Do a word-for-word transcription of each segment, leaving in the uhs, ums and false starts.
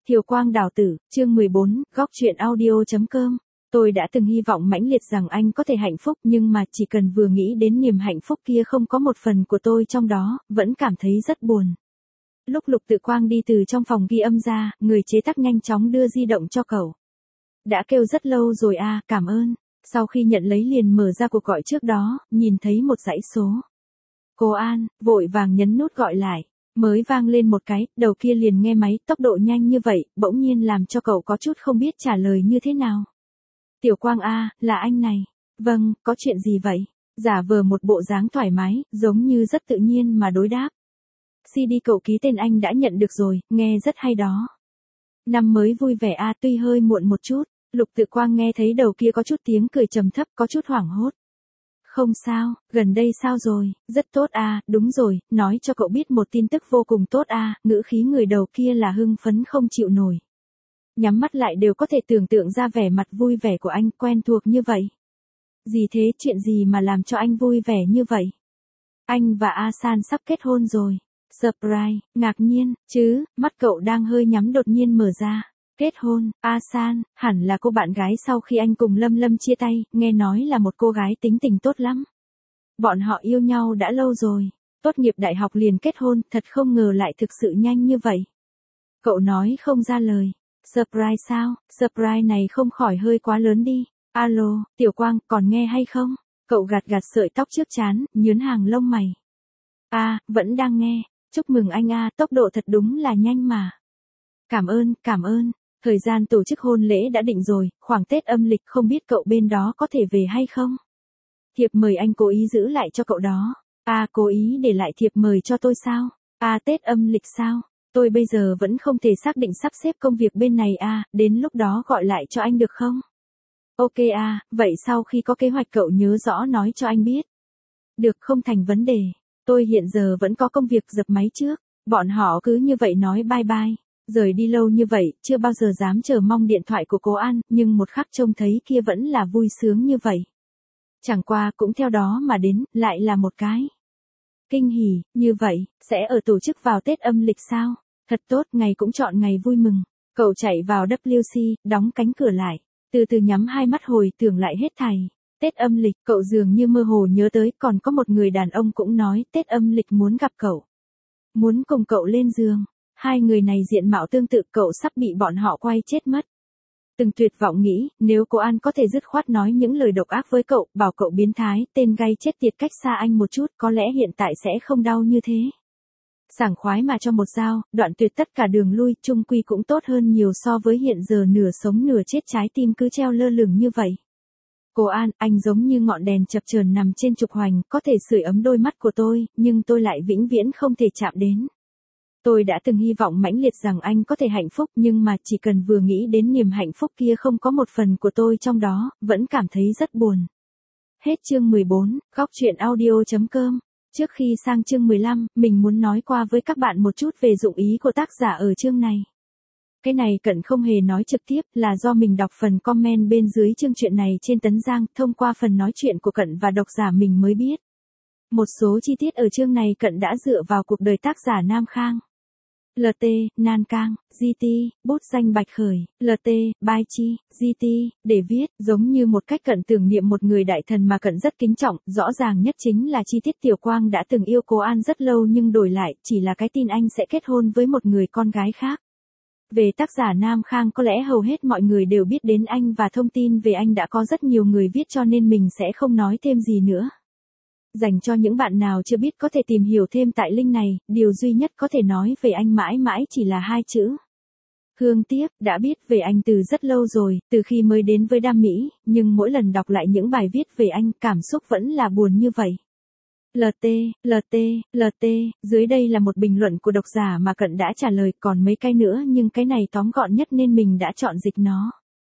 Thiều Quang Đào Tử, chương mười bốn, góc truyện audio.com. Tôi đã từng hy vọng mãnh liệt rằng anh có thể hạnh phúc, nhưng mà chỉ cần vừa nghĩ đến niềm hạnh phúc kia không có một phần của tôi trong đó, vẫn cảm thấy rất buồn. Lúc Lục Tự Quang đi từ trong phòng ghi âm ra, người chế tác nhanh chóng đưa di động cho cậu. Đã kêu rất lâu rồi à, cảm ơn. Sau khi nhận lấy liền mở ra cuộc gọi trước đó, nhìn thấy một dãy số. Cô An, vội vàng nhấn nút gọi lại. Mới vang lên một cái, đầu kia liền nghe máy, tốc độ nhanh như vậy, bỗng nhiên làm cho cậu có chút không biết trả lời như thế nào. Tiểu Quang a, là anh này. Vâng, có chuyện gì vậy? Giả vờ một bộ dáng thoải mái, giống như rất tự nhiên mà đối đáp. xê đê cậu ký tên anh đã nhận được rồi, nghe rất hay đó. Năm mới vui vẻ a, tuy hơi muộn một chút. Lục Tự Quang nghe thấy đầu kia có chút tiếng cười trầm thấp, có chút hoảng hốt. Không sao, gần đây sao rồi, rất tốt à, đúng rồi, nói cho cậu biết một tin tức vô cùng tốt à, ngữ khí người đầu kia là hưng phấn không chịu nổi. Nhắm mắt lại đều có thể tưởng tượng ra vẻ mặt vui vẻ của anh, quen thuộc như vậy. Gì thế, chuyện gì mà làm cho anh vui vẻ như vậy? Anh và A San sắp kết hôn rồi. Surprise, ngạc nhiên, chứ, mắt cậu đang hơi nhắm đột nhiên mở ra. Kết hôn, A San, hẳn là cô bạn gái sau khi anh cùng Lâm Lâm chia tay, nghe nói là một cô gái tính tình tốt lắm. Bọn họ yêu nhau đã lâu rồi, tốt nghiệp đại học liền kết hôn, thật không ngờ lại thực sự nhanh như vậy. Cậu nói không ra lời. Surprise sao, surprise này không khỏi hơi quá lớn đi. Alo, Tiểu Quang, còn nghe hay không? Cậu gạt gạt sợi tóc trước trán, nhướn hàng lông mày. A, à, vẫn đang nghe, chúc mừng anh a, à, tốc độ thật đúng là nhanh mà. Cảm ơn, cảm ơn. Thời gian tổ chức hôn lễ đã định rồi, khoảng Tết âm lịch không biết cậu bên đó có thể về hay không? Thiệp mời anh cố ý giữ lại cho cậu đó. À, cố ý để lại thiệp mời cho tôi sao? À, Tết âm lịch sao? Tôi bây giờ vẫn không thể xác định sắp xếp công việc bên này à, đến lúc đó gọi lại cho anh được không? Ok à, vậy sau khi có kế hoạch cậu nhớ rõ nói cho anh biết. Được, không thành vấn đề. Tôi hiện giờ vẫn có công việc, dập máy trước. Bọn họ cứ như vậy nói bye bye. Rời đi lâu như vậy, chưa bao giờ dám chờ mong điện thoại của cô An, nhưng một khắc trông thấy kia vẫn là vui sướng như vậy. Chẳng qua cũng theo đó mà đến, lại là một cái. Kinh hỉ, như vậy, sẽ ở tổ chức vào Tết âm lịch sao? Thật tốt, ngày cũng chọn ngày vui mừng. Cậu chạy vào W C, đóng cánh cửa lại, từ từ nhắm hai mắt hồi tưởng lại hết thảy. Tết âm lịch, cậu dường như mơ hồ nhớ tới, còn có một người đàn ông cũng nói Tết âm lịch muốn gặp cậu. Muốn cùng cậu lên giường. Hai người này diện mạo tương tự, cậu sắp bị bọn họ quay chết mất. Từng tuyệt vọng nghĩ, nếu cô An có thể dứt khoát nói những lời độc ác với cậu, bảo cậu biến thái, tên gay chết tiệt cách xa anh một chút, có lẽ hiện tại sẽ không đau như thế. Sảng khoái mà cho một dao, đoạn tuyệt tất cả đường lui, chung quy cũng tốt hơn nhiều so với hiện giờ nửa sống nửa chết, trái tim cứ treo lơ lửng như vậy. Cô An, anh giống như ngọn đèn chập chờn nằm trên trục hoành, có thể sưởi ấm đôi mắt của tôi, nhưng tôi lại vĩnh viễn không thể chạm đến. Tôi đã từng hy vọng mãnh liệt rằng anh có thể hạnh phúc, nhưng mà chỉ cần vừa nghĩ đến niềm hạnh phúc kia không có một phần của tôi trong đó, vẫn cảm thấy rất buồn. Hết chương mười bốn, góc truyện audio.com. Trước khi sang chương mười lăm, mình muốn nói qua với các bạn một chút về dụng ý của tác giả ở chương này. Cái này Cận không hề nói trực tiếp, là do mình đọc phần comment bên dưới chương truyện này trên Tấn Giang, thông qua phần nói chuyện của Cận và độc giả mình mới biết. Một số chi tiết ở chương này Cận đã dựa vào cuộc đời tác giả Nam Khang. lờ tê, Nan Cang, giê tê, bút danh Bạch Khởi, lờ tê, Bai Chi, giê tê, để viết, giống như một cách Cận tưởng niệm một người đại thần mà Cận rất kính trọng, rõ ràng nhất chính là chi tiết Tiểu Quang đã từng yêu cô An rất lâu nhưng đổi lại, chỉ là cái tin anh sẽ kết hôn với một người con gái khác. Về tác giả Nam Khang có lẽ hầu hết mọi người đều biết đến anh và thông tin về anh đã có rất nhiều người viết cho nên mình sẽ không nói thêm gì nữa. Dành cho những bạn nào chưa biết có thể tìm hiểu thêm tại link này, điều duy nhất có thể nói về anh mãi mãi chỉ là hai chữ. Hương tiếc, đã biết về anh từ rất lâu rồi, từ khi mới đến với Đam Mỹ, nhưng mỗi lần đọc lại những bài viết về anh, cảm xúc vẫn là buồn như vậy. lờ tê, lờ tê, lờ tê, dưới đây là một bình luận của độc giả mà Cận đã trả lời, còn mấy cái nữa nhưng cái này tóm gọn nhất nên mình đã chọn dịch nó.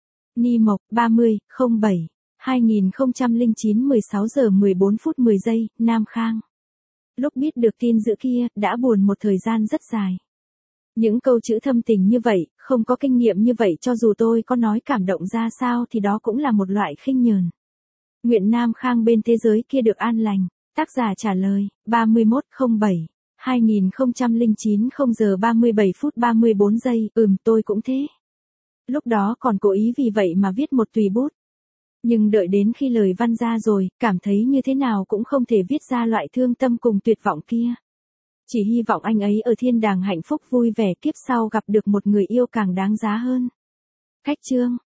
Ni Mộc, ba mươi, không bảy. hai nghìn không trăm lẻ chín mười sáu giờ mười bốn phút mười giây, Nam Khang. Lúc biết được tin dữ kia, đã buồn một thời gian rất dài. Những câu chữ thâm tình như vậy, không có kinh nghiệm như vậy cho dù tôi có nói cảm động ra sao thì đó cũng là một loại khinh nhờn. Nguyện Nam Khang bên thế giới kia được an lành. Tác giả trả lời, ba mươi mốt không bảy. hai nghìn không trăm lẻ chín không giờ ba mươi bảy phút ba mươi bốn giây, ừm tôi cũng thế. Lúc đó còn cố ý vì vậy mà viết một tùy bút. Nhưng đợi đến khi lời văn ra rồi, cảm thấy như thế nào cũng không thể viết ra loại thương tâm cùng tuyệt vọng kia. Chỉ hy vọng anh ấy ở thiên đàng hạnh phúc vui vẻ kiếp sau gặp được một người yêu càng đáng giá hơn. Cách chương